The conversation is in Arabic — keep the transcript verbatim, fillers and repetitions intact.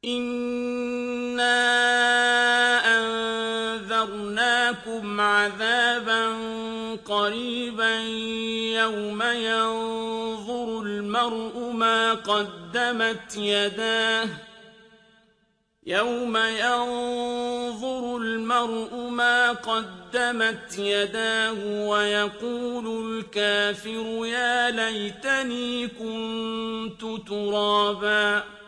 إِنَّا أَنذَرْنَاكُمْ عَذَابًا قَرِيبًا يَوْمَ يَنظُرُ الْمَرْءُ مَا قَدَّمَتْ يَدَاهُ يَوْمَ يَنظُرُ الْمَرْءُ مَا قَدَّمَتْ يَدَاهُ وَيَقُولُ الْكَافِرُ يَا لَيْتَنِي كُنتُ تُرَابًا